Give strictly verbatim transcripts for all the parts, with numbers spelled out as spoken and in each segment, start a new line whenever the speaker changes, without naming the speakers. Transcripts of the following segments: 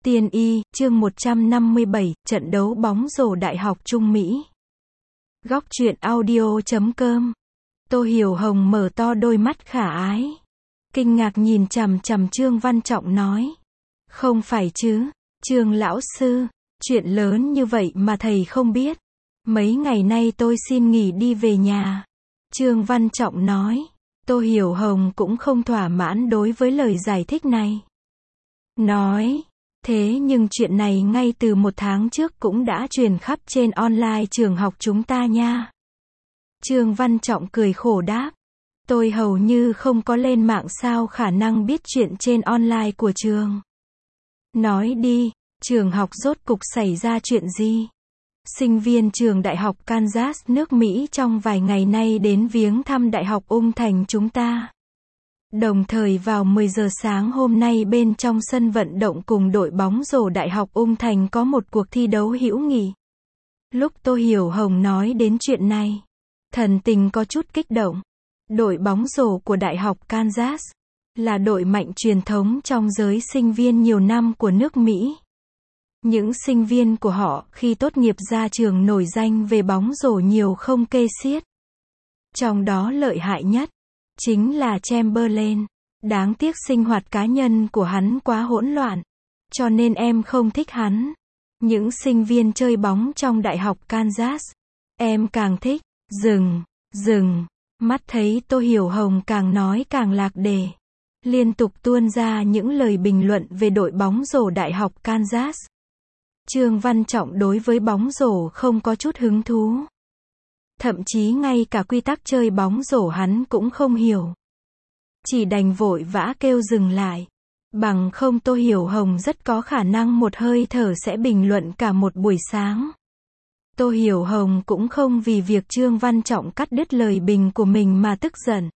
Tiên y, chương một trăm năm mươi bảy, trận đấu bóng rổ Đại học Trung Mỹ. Góc truyện audio chấm com. Tô Hiểu Hồng mở to đôi mắt khả ái. Kinh ngạc nhìn chằm chằm Trương Văn Trọng nói. Không phải chứ, Trương lão sư, chuyện lớn như vậy mà thầy không biết. Mấy ngày nay tôi xin nghỉ đi về nhà. Trương Văn Trọng nói. Tô Hiểu Hồng cũng không thỏa mãn đối với lời giải thích này. Nói. Thế nhưng chuyện này ngay từ một tháng trước cũng đã truyền khắp trên online trường học chúng ta nha. Trương Văn Trọng cười khổ đáp. Tôi hầu như không có lên mạng sao khả năng biết chuyện trên online của trường. Nói đi, trường học rốt cục xảy ra chuyện gì? Sinh viên trường Đại học Kansas nước Mỹ trong vài ngày nay đến viếng thăm Đại học Ung Thành chúng ta. Đồng thời vào mười giờ sáng hôm nay bên trong sân vận động cùng đội bóng rổ Đại học Ung Thành có một cuộc thi đấu hữu nghị. Lúc Tô Hiểu Hồng nói đến chuyện này, thần tình có chút kích động. Đội bóng rổ của Đại học Kansas là đội mạnh truyền thống trong giới sinh viên nhiều năm của nước Mỹ. Những sinh viên của họ khi tốt nghiệp ra trường nổi danh về bóng rổ nhiều không kê xiết. Trong đó lợi hại nhất chính là Chamberlain. Đáng tiếc sinh hoạt cá nhân của hắn quá hỗn loạn, cho nên em không thích hắn. Những sinh viên chơi bóng trong Đại học Kansas, em càng thích. Dừng, dừng. Mắt thấy Tô Hiểu Hồng càng nói càng lạc đề, liên tục tuôn ra những lời bình luận về đội bóng rổ Đại học Kansas. Trương Văn Trọng đối với bóng rổ không có chút hứng thú. Thậm chí ngay cả quy tắc chơi bóng rổ hắn cũng không hiểu. Chỉ đành vội vã kêu dừng lại. Bằng không Tô Hiểu Hồng rất có khả năng một hơi thở sẽ bình luận cả một buổi sáng. Tô Hiểu Hồng cũng không vì việc Trương Văn Trọng cắt đứt lời bình của mình mà tức giận,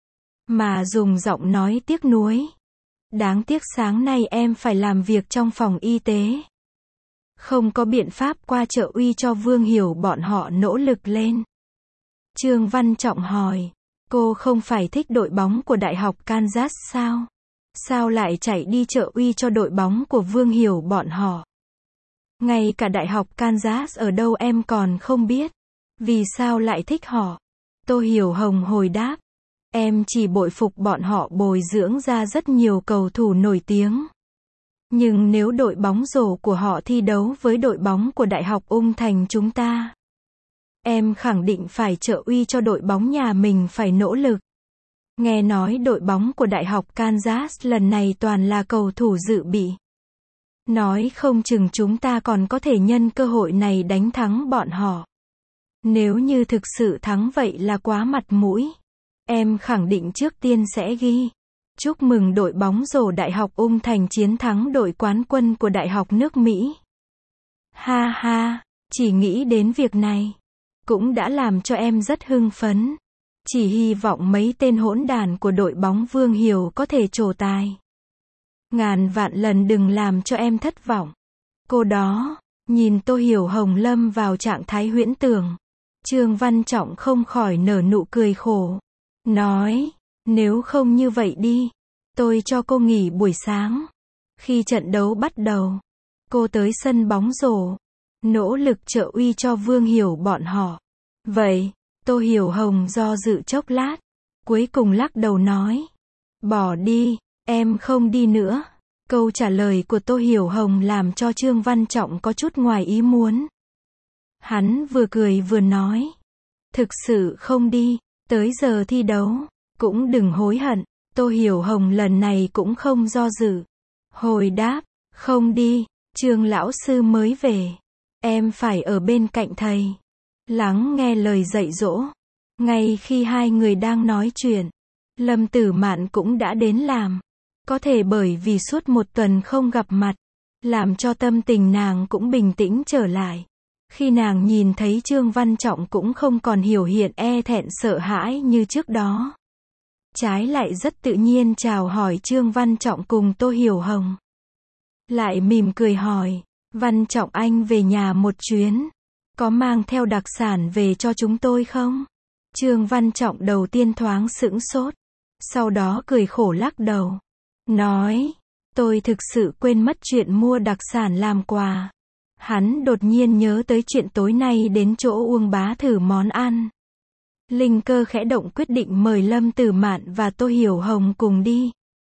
mà dùng giọng nói tiếc nuối. Đáng tiếc sáng nay em phải làm việc trong phòng y tế. Không có biện pháp qua trợ uy cho Vương Hiểu bọn họ nỗ lực lên. Trương Văn Trọng hỏi, cô không phải thích đội bóng của Đại học Kansas sao? Sao lại chạy đi trợ uy cho đội bóng của Vương Hiểu bọn họ? Ngay cả Đại học Kansas ở đâu em còn không biết. Vì sao lại thích họ? Tô Hiểu Hồng hồi đáp. Em chỉ bội phục bọn họ bồi dưỡng ra rất nhiều cầu thủ nổi tiếng. Nhưng nếu đội bóng rổ của họ thi đấu với đội bóng của Đại học Ung Thành chúng ta, em khẳng định phải trợ uy cho đội bóng nhà mình phải nỗ lực. Nghe nói đội bóng của Đại học Kansas lần này toàn là cầu thủ dự bị. Nói không chừng chúng ta còn có thể nhân cơ hội này đánh thắng bọn họ. Nếu như thực sự thắng vậy là quá mặt mũi. Em khẳng định trước tiên sẽ ghi. Chúc mừng đội bóng rổ Đại học Ung Thành chiến thắng đội quán quân của Đại học nước Mỹ. Ha ha, chỉ nghĩ đến việc này cũng đã làm cho em rất hưng phấn. Chỉ hy vọng mấy tên hỗn đàn của đội bóng Vương Hiểu có thể trổ tài. Ngàn vạn lần đừng làm cho em thất vọng. Cô đó, nhìn Tô Hiểu Hồng lâm vào trạng thái huyễn tưởng. Trương Văn Trọng không khỏi nở nụ cười khổ. Nói, nếu không như vậy đi, tôi cho cô nghỉ buổi sáng. Khi trận đấu bắt đầu, cô tới sân bóng rổ, nỗ lực trợ uy cho Vương Hiểu bọn họ. Vậy, Tô Hiểu Hồng do dự chốc lát, cuối cùng lắc đầu nói. Bỏ đi, em không đi nữa. Câu trả lời của Tô Hiểu Hồng làm cho Trương Văn Trọng có chút ngoài ý muốn. Hắn vừa cười vừa nói. Thực sự không đi, tới giờ thi đấu, cũng đừng hối hận. Tô Hiểu Hồng lần này cũng không do dự. Hồi đáp, không đi, Trương lão sư mới về. Em phải ở bên cạnh thầy. Lắng nghe lời dạy dỗ. Ngay khi hai người đang nói chuyện, Lâm Tử Mạn cũng đã đến làm. Có thể bởi vì suốt một tuần không gặp mặt, làm cho tâm tình nàng cũng bình tĩnh trở lại. Khi nàng nhìn thấy Trương Văn Trọng cũng không còn hiểu hiện e thẹn sợ hãi như trước đó. Trái lại rất tự nhiên chào hỏi Trương Văn Trọng cùng Tô Hiểu Hồng. Lại mỉm cười hỏi, Văn Trọng anh về nhà một chuyến, có mang theo đặc sản về cho chúng tôi không? Trương Văn Trọng đầu tiên thoáng sững sốt, sau đó cười khổ lắc đầu. Nói, Tôi thực sự quên mất chuyện mua đặc sản làm quà. Hắn đột nhiên nhớ tới chuyện tối nay đến chỗ Uông Bá thử món ăn. Linh cơ khẽ động quyết định mời Lâm Tử Mạn và Tô Hiểu Hồng cùng đi.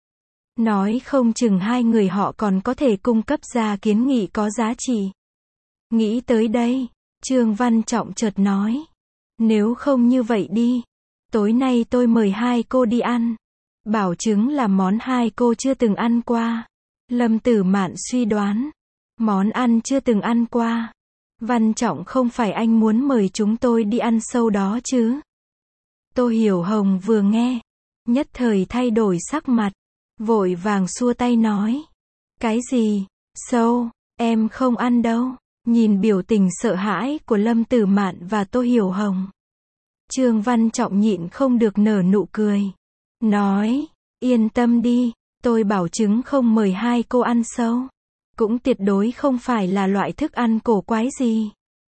Nói không chừng hai người họ còn có thể cung cấp ra kiến nghị có giá trị. Nghĩ tới đây, Trương Văn Trọng chợt nói. Nếu không như vậy đi. Tối nay tôi mời hai cô đi ăn. Bảo chứng là món hai cô chưa từng ăn qua. Lâm Tử Mạn suy đoán. Món ăn chưa từng ăn qua. Văn Trọng không phải anh muốn mời chúng tôi đi ăn sâu đó chứ? Tô Hiểu Hồng vừa nghe, nhất thời thay đổi sắc mặt, vội vàng xua tay nói. Cái gì? Sâu? Em không ăn đâu. Nhìn biểu tình sợ hãi của Lâm Tử Mạn và Tô Hiểu Hồng, Trương Văn Trọng nhịn không được nở nụ cười. Nói, yên tâm đi, tôi bảo chứng không mời hai cô ăn sâu. Cũng tuyệt đối không phải là loại thức ăn cổ quái gì.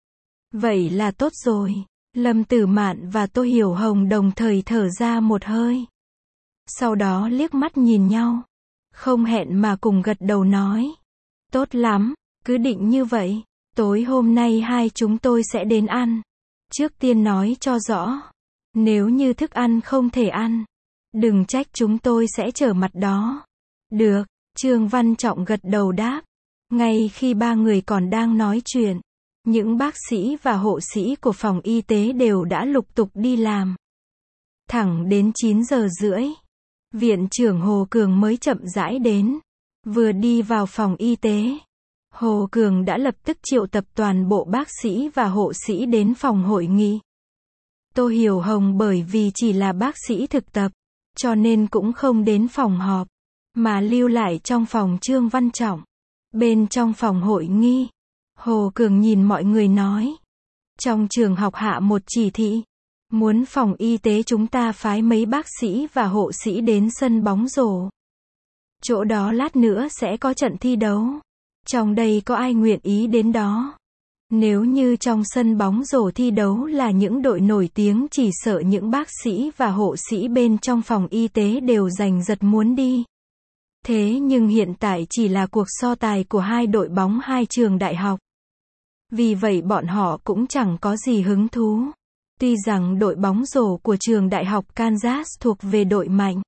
Vậy là tốt rồi. Lâm Tử Mạn và Tô Hiểu Hồng đồng thời thở ra một hơi. Sau đó liếc mắt nhìn nhau. Không hẹn mà cùng gật đầu nói. Tốt lắm, cứ định như vậy. Tối hôm nay hai chúng tôi sẽ đến ăn. Trước tiên nói cho rõ. Nếu như thức ăn không thể ăn, đừng trách chúng tôi sẽ trở mặt đó. Được, Trương Văn Trọng gật đầu đáp. Ngay khi ba người còn đang nói chuyện, những bác sĩ và hộ sĩ của phòng y tế đều đã lục tục đi làm. Thẳng đến chín giờ rưỡi, Viện trưởng Hồ Cường mới chậm rãi đến. Vừa đi vào phòng y tế, Hồ Cường đã lập tức triệu tập toàn bộ bác sĩ và hộ sĩ đến phòng hội nghị. Tô Hiểu Hồng bởi vì chỉ là bác sĩ thực tập, cho nên cũng không đến phòng họp, mà lưu lại trong phòng Trương Văn Trọng. Bên trong phòng hội nghị, Hồ Cường nhìn mọi người nói. Trong trường học hạ một chỉ thị. Muốn phòng y tế chúng ta phái mấy bác sĩ và hộ sĩ đến sân bóng rổ. Chỗ đó lát nữa sẽ có trận thi đấu. Trong đây có ai nguyện ý đến đó? Nếu như trong sân bóng rổ thi đấu là những đội nổi tiếng, chỉ sợ những bác sĩ và hộ sĩ bên trong phòng y tế đều giành giật muốn đi. Thế nhưng hiện tại chỉ là cuộc so tài của hai đội bóng hai trường đại học. Vì vậy bọn họ cũng chẳng có gì hứng thú. Tuy rằng đội bóng rổ của trường đại học Kansas thuộc về đội mạnh.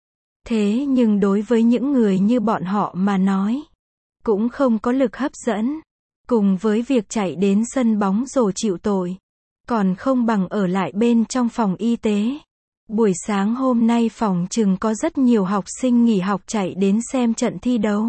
Thế nhưng đối với những người như bọn họ mà nói, cũng không có lực hấp dẫn. Cùng với việc chạy đến sân bóng rổ chịu tội, còn không bằng ở lại bên trong phòng y tế. Buổi sáng hôm nay phòng chừng có rất nhiều học sinh nghỉ học chạy đến xem trận thi đấu.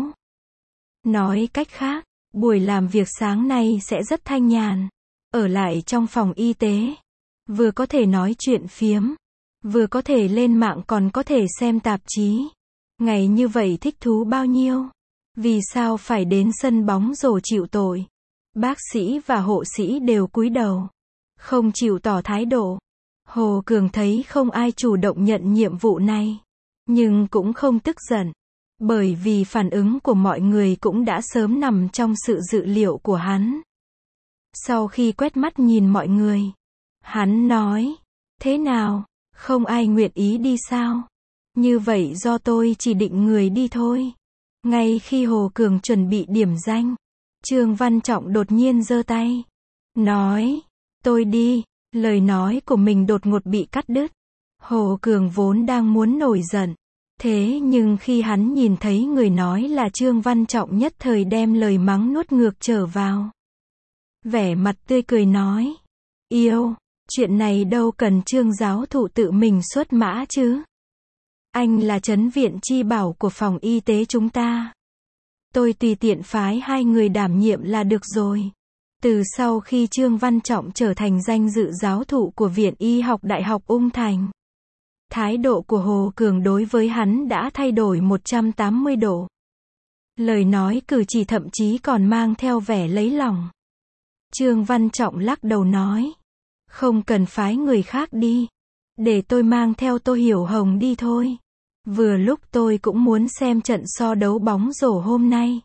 Nói cách khác, buổi làm việc sáng nay sẽ rất thanh nhàn. Ở lại trong phòng y tế, vừa có thể nói chuyện phiếm, vừa có thể lên mạng còn có thể xem tạp chí. Ngày như vậy thích thú bao nhiêu? Vì sao phải đến sân bóng rổ chịu tội? Bác sĩ và hộ sĩ đều cúi đầu, không chịu tỏ thái độ. Hồ Cường thấy không ai chủ động nhận nhiệm vụ này, nhưng cũng không tức giận, bởi vì phản ứng của mọi người cũng đã sớm nằm trong sự dự liệu của hắn. Sau khi quét mắt nhìn mọi người, hắn nói, thế nào, không ai nguyện ý đi sao? Như vậy do tôi chỉ định người đi thôi. Ngay khi Hồ Cường chuẩn bị điểm danh, Trương Văn Trọng đột nhiên giơ tay, nói, tôi đi. Lời nói của mình đột ngột bị cắt đứt. Hồ Cường vốn đang muốn nổi giận. Thế nhưng khi hắn nhìn thấy người nói là Trương Văn Trọng, nhất thời đem lời mắng nuốt ngược trở vào. Vẻ mặt tươi cười nói, yêu, chuyện này đâu cần Trương giáo thụ tự mình xuất mã chứ. Anh là trấn viện chi bảo của phòng y tế chúng ta. Tôi tùy tiện phái hai người đảm nhiệm là được rồi. Từ sau khi Trương Văn Trọng trở thành danh dự giáo thụ của Viện Y học Đại học Ung Thành, thái độ của Hồ Cường đối với hắn đã thay đổi một trăm tám mươi độ. Lời nói cử chỉ thậm chí còn mang theo vẻ lấy lòng. Trương Văn Trọng lắc đầu nói, không cần phái người khác đi, để tôi mang theo Tô Hiểu Hồng đi thôi. Vừa lúc tôi cũng muốn xem trận so đấu bóng rổ hôm nay.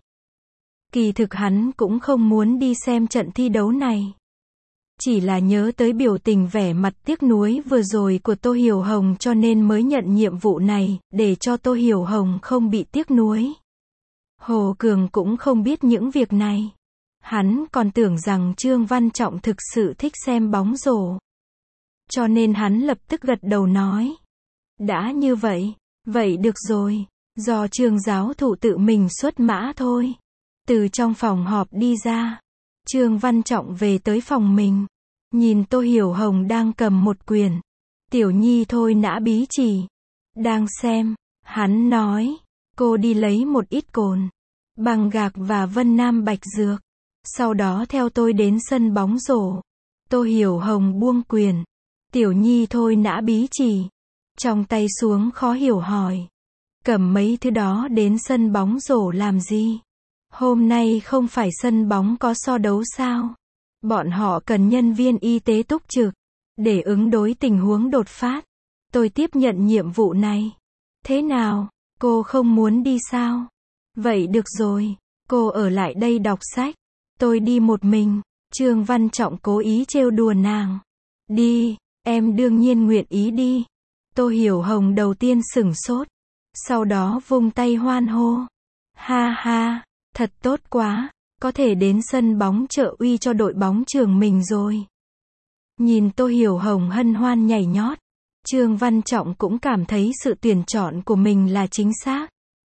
Kỳ thực hắn cũng không muốn đi xem trận thi đấu này. Chỉ là nhớ tới biểu tình vẻ mặt tiếc nuối vừa rồi của Tô Hiểu Hồng cho nên mới nhận nhiệm vụ này, để cho Tô Hiểu Hồng không bị tiếc nuối. Hồ Cường cũng không biết những việc này. Hắn còn tưởng rằng Trương Văn Trọng thực sự thích xem bóng rổ. Cho nên hắn lập tức gật đầu nói. Đã như vậy, vậy được rồi, do Trương giáo thụ tự mình xuất mã thôi. Từ trong phòng họp đi ra, Trương Văn Trọng về tới phòng mình. Nhìn Tô Hiểu Hồng đang cầm một quyển. Tiểu Nhi thôi nã bí chỉ. Đang xem, hắn nói, cô đi lấy một ít cồn, bằng gạc và Vân Nam Bạch Dược. Sau đó theo tôi đến sân bóng rổ. Tô Hiểu Hồng buông quyền. Tiểu Nhi thôi nã bí chỉ. Trong tay xuống khó hiểu hỏi. Cầm mấy thứ đó đến sân bóng rổ làm gì? Hôm nay không phải sân bóng có so đấu sao? Bọn họ cần nhân viên y tế túc trực. Để ứng đối tình huống đột phát. Tôi tiếp nhận nhiệm vụ này. Thế nào? Cô không muốn đi sao? Vậy được rồi. Cô ở lại đây đọc sách. Tôi đi một mình. Trương Văn Trọng cố ý trêu đùa nàng. Đi, em đương nhiên nguyện ý đi. Tô Hiểu Hồng đầu tiên sửng sốt. Sau đó vung tay hoan hô. Ha ha, thật tốt quá. Có thể đến sân bóng trợ uy cho đội bóng trường mình rồi. Nhìn Tô Hiểu Hồng hân hoan nhảy nhót. Trương Văn Trọng cũng cảm thấy sự tuyển chọn của mình là chính xác.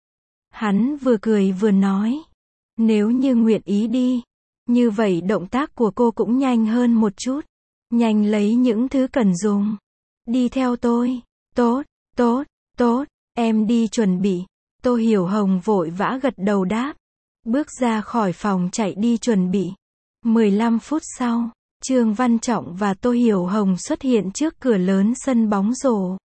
Hắn vừa cười vừa nói. Nếu như nguyện ý đi. Như vậy động tác của cô cũng nhanh hơn một chút. Nhanh lấy những thứ cần dùng. Đi theo tôi. Tốt, tốt, tốt. Em đi chuẩn bị. Tô Hiểu Hồng vội vã gật đầu đáp. Bước ra khỏi phòng chạy đi chuẩn bị. mười lăm phút sau, Trương Văn Trọng và Tô Hiểu Hồng xuất hiện trước cửa lớn sân bóng rổ.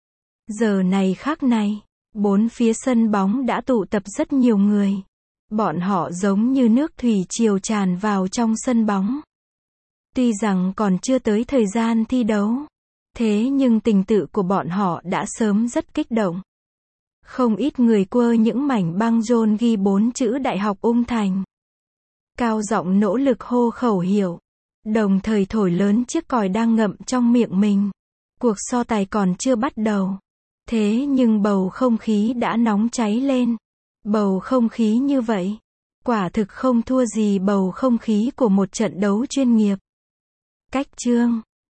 Giờ này khắc này, bốn phía sân bóng đã tụ tập rất nhiều người. Bọn họ giống như nước thủy triều tràn vào trong sân bóng. Tuy rằng còn chưa tới thời gian thi đấu, thế nhưng tình tự của bọn họ đã sớm rất kích động. Không ít người quơ những mảnh băng rôn ghi bốn chữ Đại học Ung Thành. Cao giọng nỗ lực hô khẩu hiệu, đồng thời thổi lớn chiếc còi đang ngậm trong miệng mình. Cuộc so tài còn chưa bắt đầu. Thế nhưng bầu không khí đã nóng cháy lên. Bầu không khí như vậy, quả thực không thua gì bầu không khí của một trận đấu chuyên nghiệp. Cách chương